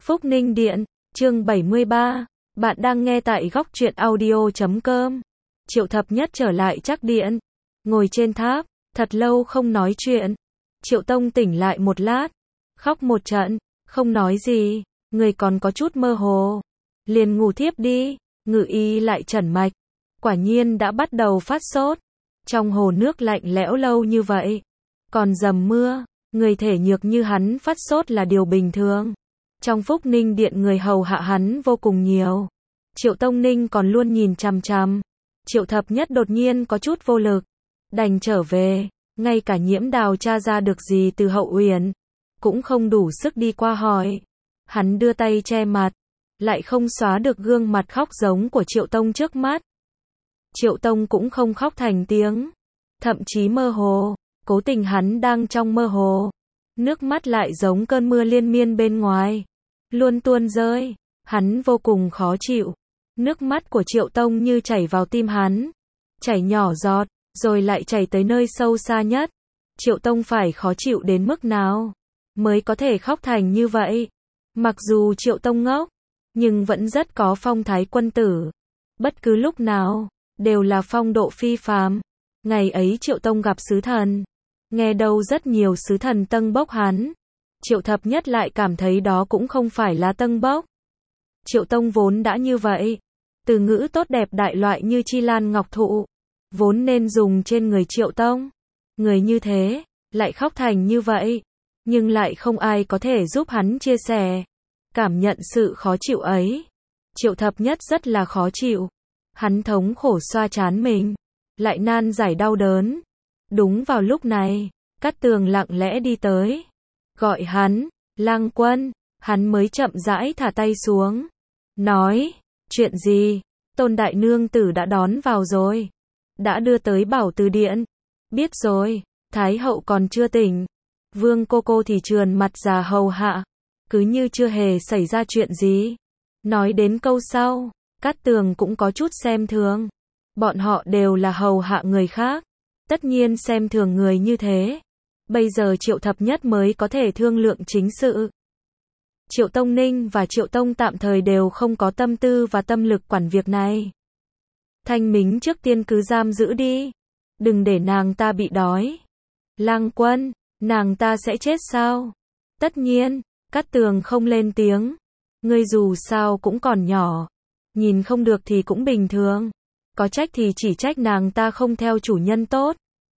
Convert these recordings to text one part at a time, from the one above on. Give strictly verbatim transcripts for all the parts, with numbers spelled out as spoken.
Phúc Ninh Điện, chương bảy mươi ba, bạn đang nghe tại góc truyện audio chấm com. Triệu Thập Nhất trở lại Trác Điện, ngồi trên tháp, thật lâu không nói chuyện. Triệu Tông tỉnh lại một lát, khóc một trận, không nói gì, người còn có chút mơ hồ. Liền ngủ thiếp đi, Ngự Y lại trần mạch, quả nhiên đã bắt đầu phát sốt. Trong hồ nước lạnh lẽo lâu như vậy, còn dầm mưa, người thể nhược như hắn phát sốt là điều bình thường. Trong Phúc Ninh Điện người hầu hạ hắn vô cùng nhiều. Triệu Tông Ninh còn luôn nhìn chằm chằm. Triệu Thập Nhất đột nhiên có chút vô lực, đành trở về, ngay cả Nhiễm Đào tra ra được gì từ Hậu Uyển, cũng không đủ sức đi qua hỏi. Hắn đưa tay che mặt, lại không xóa được gương mặt khóc giống của Triệu Tông trước mắt. Triệu Tông cũng không khóc thành tiếng, thậm chí mơ hồ, cố tình hắn đang trong mơ hồ. Nước mắt lại giống cơn mưa liên miên bên ngoài, luôn tuôn rơi, hắn vô cùng khó chịu. Nước mắt của Triệu Tông như chảy vào tim hắn, chảy nhỏ giọt, rồi lại chảy tới nơi sâu xa nhất. Triệu Tông phải khó chịu đến mức nào mới có thể khóc thành như vậy? Mặc dù Triệu Tông ngốc, nhưng vẫn rất có phong thái quân tử. Bất cứ lúc nào, đều là phong độ phi phàm. Ngày ấy Triệu Tông gặp sứ thần, nghe đâu rất nhiều sứ thần tâng bốc hắn. Triệu Thập Nhất lại cảm thấy đó cũng không phải là tâng bốc. Triệu Tông vốn đã như vậy. Từ ngữ tốt đẹp đại loại như chi lan ngọc thụ, vốn nên dùng trên người Triệu Tông. Người như thế, lại khóc thành như vậy. Nhưng lại không ai có thể giúp hắn chia sẻ, cảm nhận sự khó chịu ấy. Triệu Thập Nhất rất là khó chịu. Hắn thống khổ xoa trán mình, lại nan giải đau đớn. Đúng vào lúc này, Cát Tường lặng lẽ đi tới, gọi hắn, Lang Quân. Hắn mới chậm rãi thả tay xuống, nói, chuyện gì? Tôn đại nương tử đã đón vào rồi, đã đưa tới Bảo Từ Điện. Biết rồi, Thái hậu còn chưa tỉnh. Vương cô cô thì trườn mặt già hầu hạ, cứ như chưa hề xảy ra chuyện gì. Nói đến câu sau, Cát Tường cũng có chút xem thường. Bọn họ đều là hầu hạ người khác, tất nhiên xem thường người như thế. Bây giờ Triệu Thập Nhất mới có thể thương lượng chính sự. Triệu Tông Ninh và Triệu Tông tạm thời đều không có tâm tư và tâm lực quản việc này. Thanh Mính trước tiên cứ giam giữ đi, đừng để nàng ta bị đói. Lang Quân, nàng ta sẽ chết sao? Tất nhiên, Cát Tường không lên tiếng. Ngươi dù sao cũng còn nhỏ, nhìn không được thì cũng bình thường. Có trách thì chỉ trách nàng ta không theo chủ nhân tốt.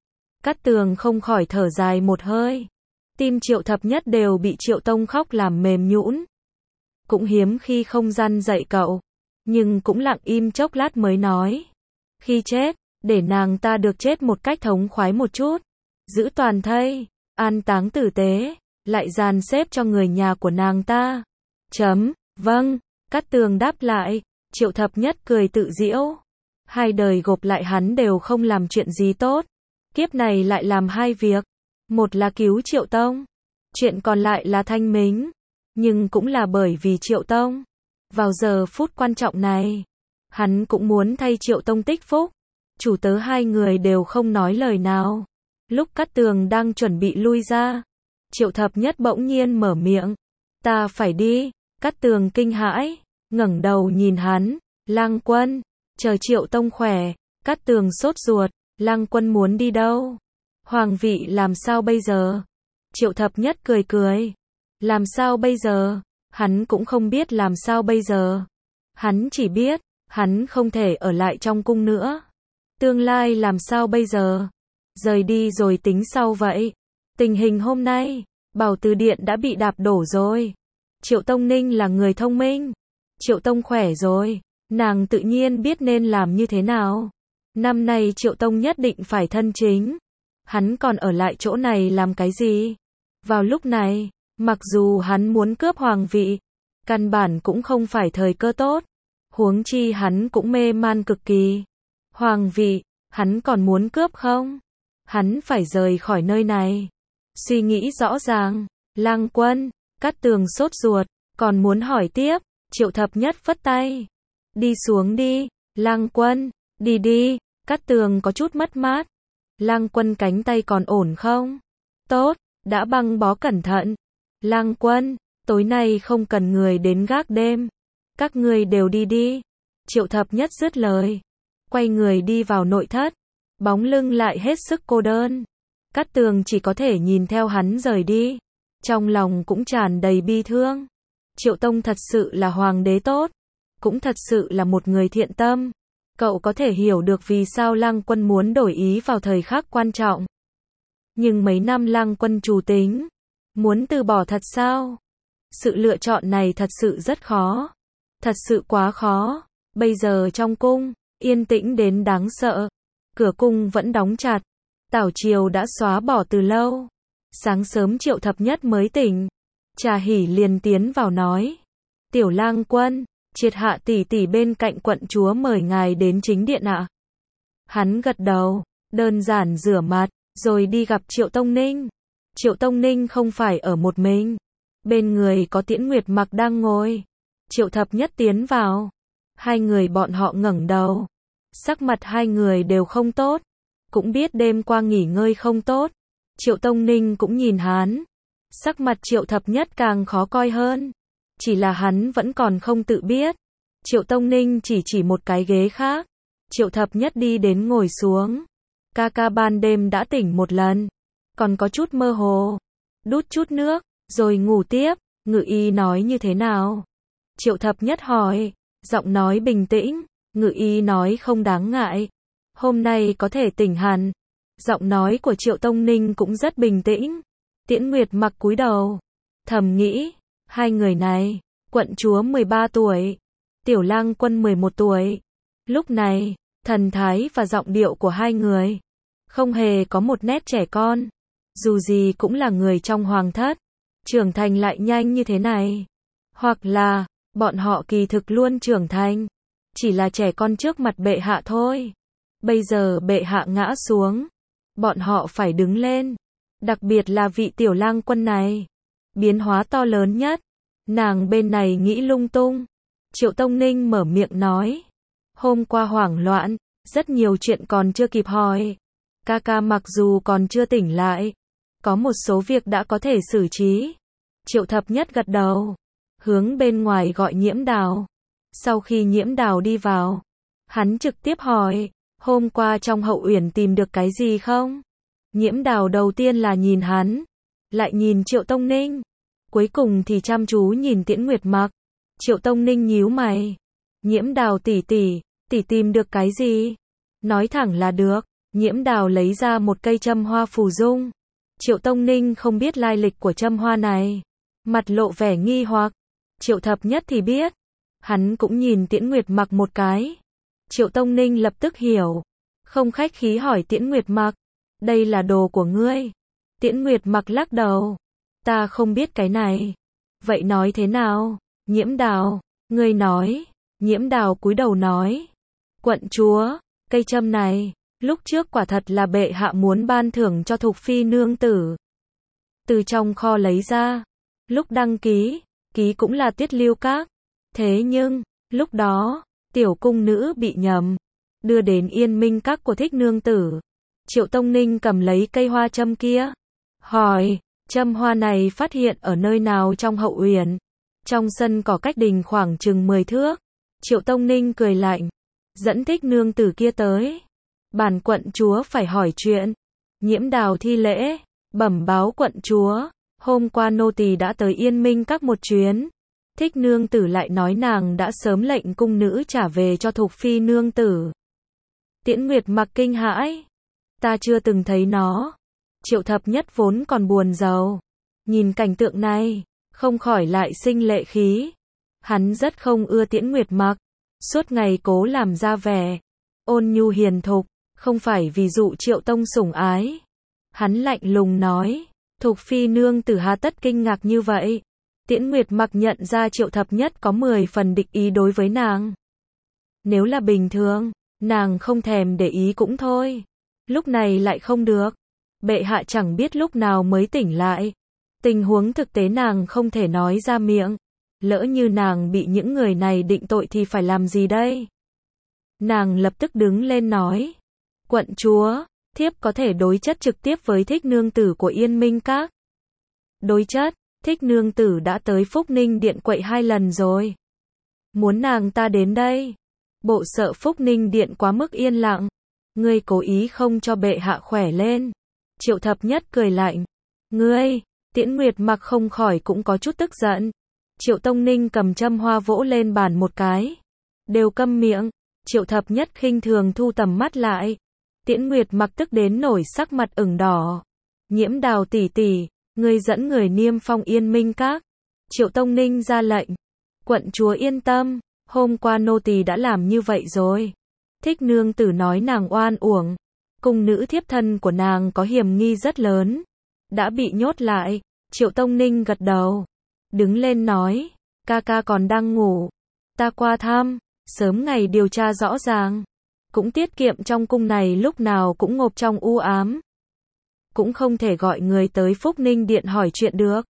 Cát Tường không khỏi thở dài một hơi. Tim Triệu Thập Nhất đều bị Triệu Tông khóc làm mềm nhũn. Cũng hiếm khi không răn dạy cậu, nhưng cũng lặng im chốc lát mới nói. Khi chết, để nàng ta được chết một cách thống khoái một chút, giữ toàn thây, an táng tử tế, lại dàn xếp cho người nhà của nàng ta. Chấm, vâng, Cát Tường đáp lại. Triệu Thập Nhất cười tự giễu. Hai đời gộp lại hắn đều không làm chuyện gì tốt. Kiếp này lại làm hai việc. Một là cứu Triệu Tông, chuyện còn lại là Thanh Mính. Nhưng cũng là bởi vì Triệu Tông. Vào giờ phút quan trọng này, hắn cũng muốn thay Triệu Tông tích phúc. Chủ tớ hai người đều không nói lời nào. Lúc Cát Tường đang chuẩn bị lui ra, Triệu Thập Nhất bỗng nhiên mở miệng. Ta phải đi. Cát Tường kinh hãi, ngẩng đầu nhìn hắn. Lang Quân, chờ Triệu Tông khỏe. Cát Tường sốt ruột. Lang Quân muốn đi đâu? Hoàng vị làm sao bây giờ? Triệu Thập Nhất cười cười. Làm sao bây giờ? Hắn cũng không biết làm sao bây giờ. Hắn chỉ biết, hắn không thể ở lại trong cung nữa. Tương lai làm sao bây giờ? Rời đi rồi tính sau vậy. Tình hình hôm nay, Bảo Từ Điện đã bị đạp đổ rồi. Triệu Tông Ninh là người thông minh. Triệu Tông khỏe rồi, nàng tự nhiên biết nên làm như thế nào. Năm nay Triệu Tông nhất định phải thân chính. Hắn còn ở lại chỗ này làm cái gì? Vào lúc này, mặc dù hắn muốn cướp hoàng vị, căn bản cũng không phải thời cơ tốt. Huống chi hắn cũng mê man cực kỳ. Hoàng vị, hắn còn muốn cướp không? Hắn phải rời khỏi nơi này. Suy nghĩ rõ ràng. Lang Quân, Cát Tường sốt ruột, còn muốn hỏi tiếp. Triệu Thập Nhất phất tay. Đi xuống đi, Lang Quân, đi đi. Cát Tường có chút mất mát. Lang Quân cánh tay còn ổn không? Tốt, đã băng bó cẩn thận. Lang Quân, tối nay không cần người đến gác đêm. Các ngươi đều đi đi. Triệu thập nhất dứt lời. Quay người đi vào nội thất. Bóng lưng lại hết sức cô đơn. Cát Tường chỉ có thể nhìn theo hắn rời đi. Trong lòng cũng tràn đầy bi thương. Triệu Tông thật sự là hoàng đế tốt. Cũng thật sự là một người thiện tâm. Cậu có thể hiểu được vì sao Lăng Quân muốn đổi ý vào thời khắc quan trọng. Nhưng mấy năm Lăng Quân trù tính. Muốn từ bỏ thật sao? Sự lựa chọn này thật sự rất khó. Thật sự quá khó. Bây giờ trong cung, yên tĩnh đến đáng sợ. Cửa cung vẫn đóng chặt. Tảo triều đã xóa bỏ từ lâu. Sáng sớm Triệu thập nhất mới tỉnh. Trà Hỷ liền tiến vào nói. Tiểu Lang Quân, Triệt Hạ tỷ tỷ bên cạnh quận chúa mời ngài đến chính điện ạ. Hắn gật đầu, đơn giản rửa mặt, rồi đi gặp Triệu Tông Ninh. Triệu Tông Ninh không phải ở một mình. Bên người có Tiễn Nguyệt Mặc đang ngồi. Triệu thập nhất tiến vào. Hai người bọn họ ngẩng đầu. Sắc mặt hai người đều không tốt. Cũng biết đêm qua nghỉ ngơi không tốt. Triệu Tông Ninh cũng nhìn hắn. Sắc mặt Triệu thập nhất càng khó coi hơn. Chỉ là hắn vẫn còn không tự biết. Triệu Tông Ninh chỉ chỉ một cái ghế khác. Triệu thập nhất đi đến ngồi xuống. Ca ca ban đêm đã tỉnh một lần. Còn có chút mơ hồ. Đút chút nước, rồi ngủ tiếp. Ngự y nói như thế nào? Triệu thập nhất hỏi. Giọng nói bình tĩnh. Ngự y nói không đáng ngại. Hôm nay có thể tỉnh hẳn. Giọng nói của Triệu Tông Ninh cũng rất bình tĩnh. Tiễn Nguyệt Mặc cúi đầu. Thầm nghĩ. Hai người này. Quận chúa mười ba tuổi. Tiểu Lang Quân mười một tuổi. Lúc này, thần thái và giọng điệu của hai người. Không hề có một nét trẻ con. Dù gì cũng là người trong hoàng thất. Trưởng thành lại nhanh như thế này. Hoặc là, bọn họ kỳ thực luôn trưởng thành. Chỉ là trẻ con trước mặt bệ hạ thôi. Bây giờ bệ hạ ngã xuống. Bọn họ phải đứng lên. Đặc biệt là vị Tiểu Lang Quân này. Biến hóa to lớn nhất. Nàng bên này nghĩ lung tung. Triệu Tông Ninh mở miệng nói. Hôm qua hoảng loạn. Rất nhiều chuyện còn chưa kịp hỏi. Ca ca mặc dù còn chưa tỉnh lại. Có một số việc đã có thể xử trí. Triệu thập nhất gật đầu. Hướng bên ngoài gọi Nhiễm Đào. Sau khi Nhiễm Đào đi vào. Hắn trực tiếp hỏi. Hôm qua trong hậu uyển tìm được cái gì không? Nhiễm Đào đầu tiên là nhìn hắn. Lại nhìn Triệu Tông Ninh. Cuối cùng thì chăm chú nhìn Tiễn Nguyệt Mặc. Triệu Tông Ninh nhíu mày. Nhiễm Đào tỷ tỷ, tỷ tìm được cái gì? Nói thẳng là được. Nhiễm Đào lấy ra một cây châm hoa phù dung. Triệu Tông Ninh không biết lai lịch của châm hoa này. Mặt lộ vẻ nghi hoặc. Triệu thập nhất thì biết. Hắn cũng nhìn Tiễn Nguyệt Mặc một cái. Triệu Tông Ninh lập tức hiểu. Không khách khí hỏi Tiễn Nguyệt Mặc. Đây là đồ của ngươi. Tiễn Nguyệt Mặc lắc đầu. Ta không biết cái này. Vậy nói thế nào? Nhiễm Đào, ngươi nói. Nhiễm Đào cúi đầu nói. Quận chúa, cây châm này, lúc trước quả thật là bệ hạ muốn ban thưởng cho Thục Phi nương tử. Từ trong kho lấy ra. Lúc đăng ký, ký cũng là Tiết Lưu Các. Thế nhưng, lúc đó, tiểu cung nữ bị nhầm. Đưa đến Yên Minh Các của Thích nương tử. Triệu Tông Ninh cầm lấy cây hoa châm kia. Hỏi, châm hoa này phát hiện ở nơi nào trong hậu uyển? Trong sân cỏ cách đình khoảng chừng mười thước. Triệu Tông Ninh cười lạnh. Dẫn Thích nương tử kia tới. Bản quận chúa phải hỏi chuyện. Nhiễm Đào thi lễ. Bẩm báo quận chúa. Hôm qua nô tỳ đã tới Yên Minh Các một chuyến. Thích nương tử lại nói nàng đã sớm lệnh cung nữ trả về cho Thục Phi nương tử. Tiễn Nguyệt Mặc kinh hãi. Ta chưa từng thấy nó. Triệu thập nhất vốn còn buồn rầu. Nhìn cảnh tượng này, không khỏi lại sinh lệ khí. Hắn rất không ưa Tiễn Nguyệt Mặc. Suốt ngày cố làm ra vẻ ôn nhu hiền thục. Không phải vì dụ Triệu Tông sủng ái. Hắn lạnh lùng nói. Thục Phi nương tử hà tất kinh ngạc như vậy. Tiễn Nguyệt Mặc nhận ra Triệu thập nhất có mười phần địch ý đối với nàng. Nếu là bình thường, nàng không thèm để ý cũng thôi. Lúc này lại không được. Bệ hạ chẳng biết lúc nào mới tỉnh lại. Tình huống thực tế nàng không thể nói ra miệng. Lỡ như nàng bị những người này định tội thì phải làm gì đây? Nàng lập tức đứng lên nói. Quận chúa, thiếp có thể đối chất trực tiếp với Thích nương tử của Yên Minh Các. Đối chất, Thích nương tử đã tới Phúc Ninh Điện quậy hai lần rồi. Muốn nàng ta đến đây. Bộ sợ Phúc Ninh Điện quá mức yên lặng. Ngươi cố ý không cho bệ hạ khỏe lên. Triệu Thập Nhất cười lạnh. Ngươi, Tiễn Nguyệt Mặc không khỏi cũng có chút tức giận. Triệu Tông Ninh cầm châm hoa vỗ lên bàn một cái. Đều câm miệng. Triệu Thập Nhất khinh thường thu tầm mắt lại. Tiễn Nguyệt Mặc tức đến nổi sắc mặt ửng đỏ. Nhiễm Đào tỷ tỷ, ngươi dẫn người niêm phong Yên Minh Các. Triệu Tông Ninh ra lệnh. Quận chúa yên tâm, hôm qua nô tỳ đã làm như vậy rồi. Thích nương tử nói nàng oan uổng. Cung nữ thiếp thân của nàng có hiểm nghi rất lớn. Đã bị nhốt lại. Triệu Tông Ninh gật đầu. Đứng lên nói. Ca ca còn đang ngủ. Ta qua thăm. Sớm ngày điều tra rõ ràng. Cũng tiết kiệm trong cung này lúc nào cũng ngộp trong u ám. Cũng không thể gọi người tới Phúc Ninh Điện hỏi chuyện được.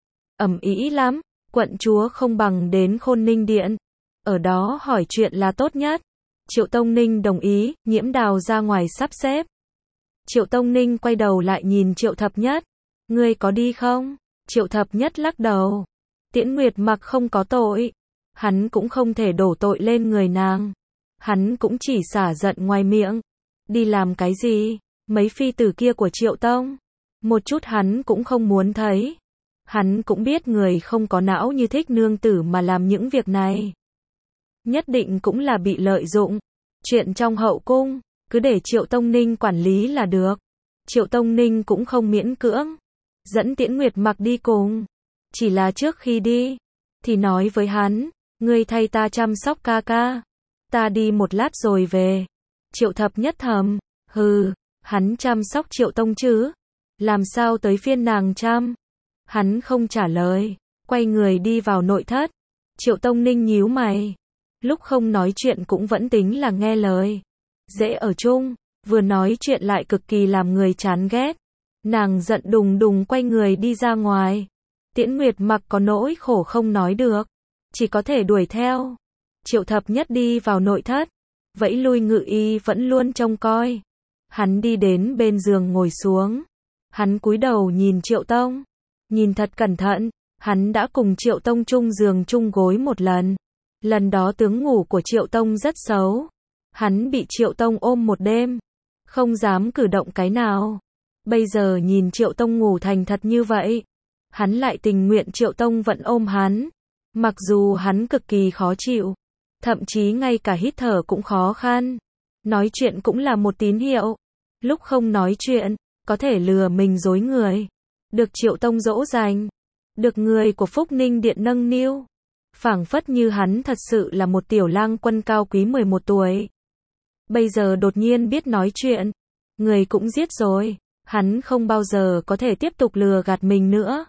Ầm ĩ lắm. Quận chúa không bằng đến Khôn Ninh Điện. Ở đó hỏi chuyện là tốt nhất. Triệu Tông Ninh đồng ý, Nhiễm Đào ra ngoài sắp xếp. Triệu Tông Ninh quay đầu lại nhìn Triệu Thập Nhất. Ngươi có đi không? Triệu Thập Nhất lắc đầu. Tiễn Nguyệt Mặc không có tội. Hắn cũng không thể đổ tội lên người nàng. Hắn cũng chỉ xả giận ngoài miệng. Đi làm cái gì? Mấy phi tử kia của Triệu Tông. Một chút hắn cũng không muốn thấy. Hắn cũng biết người không có não như Thích nương tử mà làm những việc này. Nhất định cũng là bị lợi dụng. Chuyện trong hậu cung, cứ để Triệu Tông Ninh quản lý là được. Triệu Tông Ninh cũng không miễn cưỡng. Dẫn Tiễn Nguyệt Mặc đi cùng. Chỉ là trước khi đi, thì nói với hắn, ngươi thay ta chăm sóc ca ca. Ta đi một lát rồi về. Triệu Thập Nhất thầm, hừ, hắn chăm sóc Triệu Tông chứ. Làm sao tới phiên nàng chăm? Hắn không trả lời, quay người đi vào nội thất. Triệu Tông Ninh nhíu mày. Lúc không nói chuyện cũng vẫn tính là nghe lời. Dễ ở chung, vừa nói chuyện lại cực kỳ làm người chán ghét. Nàng giận đùng đùng quay người đi ra ngoài. Tiễn Nguyệt Mặc có nỗi khổ không nói được. Chỉ có thể đuổi theo. Triệu Thập Nhất đi vào nội thất. Vẫy lui Ngự Y vẫn luôn trông coi. Hắn đi đến bên giường ngồi xuống. Hắn cúi đầu nhìn Triệu Tông. Nhìn thật cẩn thận. Hắn đã cùng Triệu Tông chung giường chung gối một lần. Lần đó tướng ngủ của Triệu Tông rất xấu. Hắn bị Triệu Tông ôm một đêm. Không dám cử động cái nào. Bây giờ nhìn Triệu Tông ngủ thành thật như vậy. Hắn lại tình nguyện Triệu Tông vẫn ôm hắn. Mặc dù hắn cực kỳ khó chịu. Thậm chí ngay cả hít thở cũng khó khăn. Nói chuyện cũng là một tín hiệu. Lúc không nói chuyện, có thể lừa mình dối người. Được Triệu Tông dỗ dành. Được người của Phúc Ninh Điện nâng niu. Phảng phất như hắn thật sự là một tiểu lang quân cao quý mười một tuổi. Bây giờ đột nhiên biết nói chuyện. Người cũng giết rồi. Hắn không bao giờ có thể tiếp tục lừa gạt mình nữa.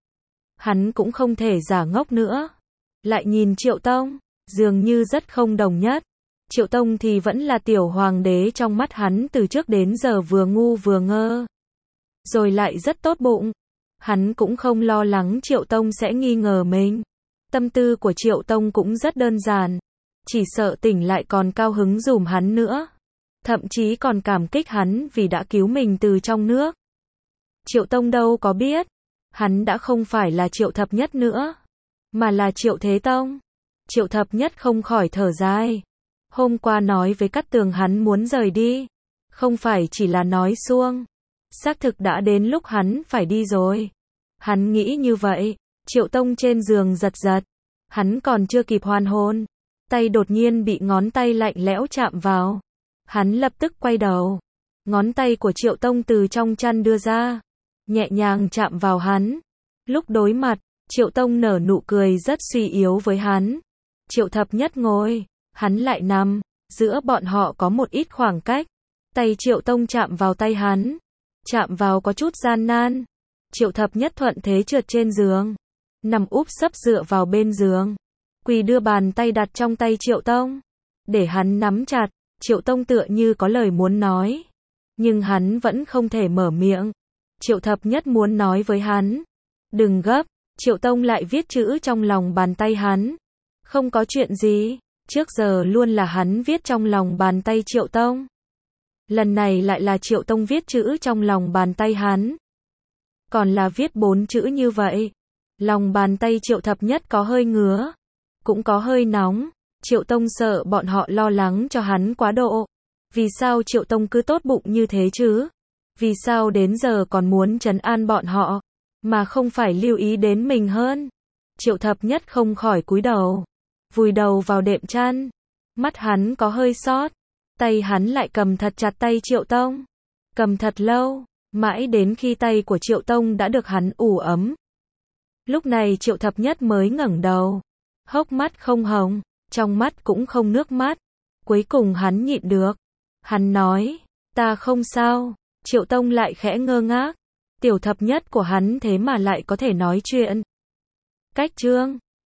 Hắn cũng không thể giả ngốc nữa. Lại nhìn Triệu Tông, dường như rất không đồng nhất. Triệu Tông thì vẫn là tiểu hoàng đế trong mắt hắn từ trước đến giờ vừa ngu vừa ngơ. Rồi lại rất tốt bụng. Hắn cũng không lo lắng Triệu Tông sẽ nghi ngờ mình. Tâm tư của Triệu Tông cũng rất đơn giản. Chỉ sợ tỉnh lại còn cao hứng dùm hắn nữa. Thậm chí còn cảm kích hắn vì đã cứu mình từ trong nước. Triệu Tông đâu có biết. Hắn đã không phải là Triệu Thập Nhất nữa. Mà là Triệu Thế Tông. Triệu Thập Nhất không khỏi thở dài. Hôm qua nói với Cát Tường hắn muốn rời đi. Không phải chỉ là nói suông. Xác thực đã đến lúc hắn phải đi rồi. Hắn nghĩ như vậy. Triệu Tông trên giường giật giật. Hắn còn chưa kịp hoàn hồn. Tay đột nhiên bị ngón tay lạnh lẽo chạm vào. Hắn lập tức quay đầu. Ngón tay của Triệu Tông từ trong chăn đưa ra. Nhẹ nhàng chạm vào hắn. Lúc đối mặt, Triệu Tông nở nụ cười rất suy yếu với hắn. Triệu Thập Nhất ngồi. Hắn lại nằm. Giữa bọn họ có một ít khoảng cách. Tay Triệu Tông chạm vào tay hắn. Chạm vào có chút gian nan. Triệu Thập Nhất thuận thế trượt trên giường. Nằm úp sấp dựa vào bên giường. Quỳ đưa bàn tay đặt trong tay Triệu Tông. Để hắn nắm chặt. Triệu Tông tựa như có lời muốn nói. Nhưng hắn vẫn không thể mở miệng. Triệu Thập Nhất muốn nói với hắn. Đừng gấp. Triệu Tông lại viết chữ trong lòng bàn tay hắn. Không có chuyện gì. Trước giờ luôn là hắn viết trong lòng bàn tay Triệu Tông. Lần này lại là Triệu Tông viết chữ trong lòng bàn tay hắn. Còn là viết bốn chữ như vậy. Lòng bàn tay Triệu Thập Nhất có hơi ngứa, cũng có hơi nóng. Triệu Tông sợ bọn họ lo lắng cho hắn quá độ. Vì sao Triệu Tông cứ tốt bụng như thế chứ? Vì sao đến giờ còn muốn trấn an bọn họ, mà không phải lưu ý đến mình hơn? Triệu Thập Nhất không khỏi cúi đầu, vùi đầu vào đệm chăn. Mắt hắn có hơi sót, tay hắn lại cầm thật chặt tay Triệu Tông. Cầm thật lâu, mãi đến khi tay của Triệu Tông đã được hắn ủ ấm. Lúc này Triệu Thập Nhất mới ngẩng đầu, hốc mắt không hồng, trong mắt cũng không nước mắt. Cuối cùng hắn nhịn được. Hắn nói, ta không sao. Triệu Tông lại khẽ ngơ ngác. Tiểu Thập Nhất của hắn thế mà lại có thể nói chuyện. Cách chương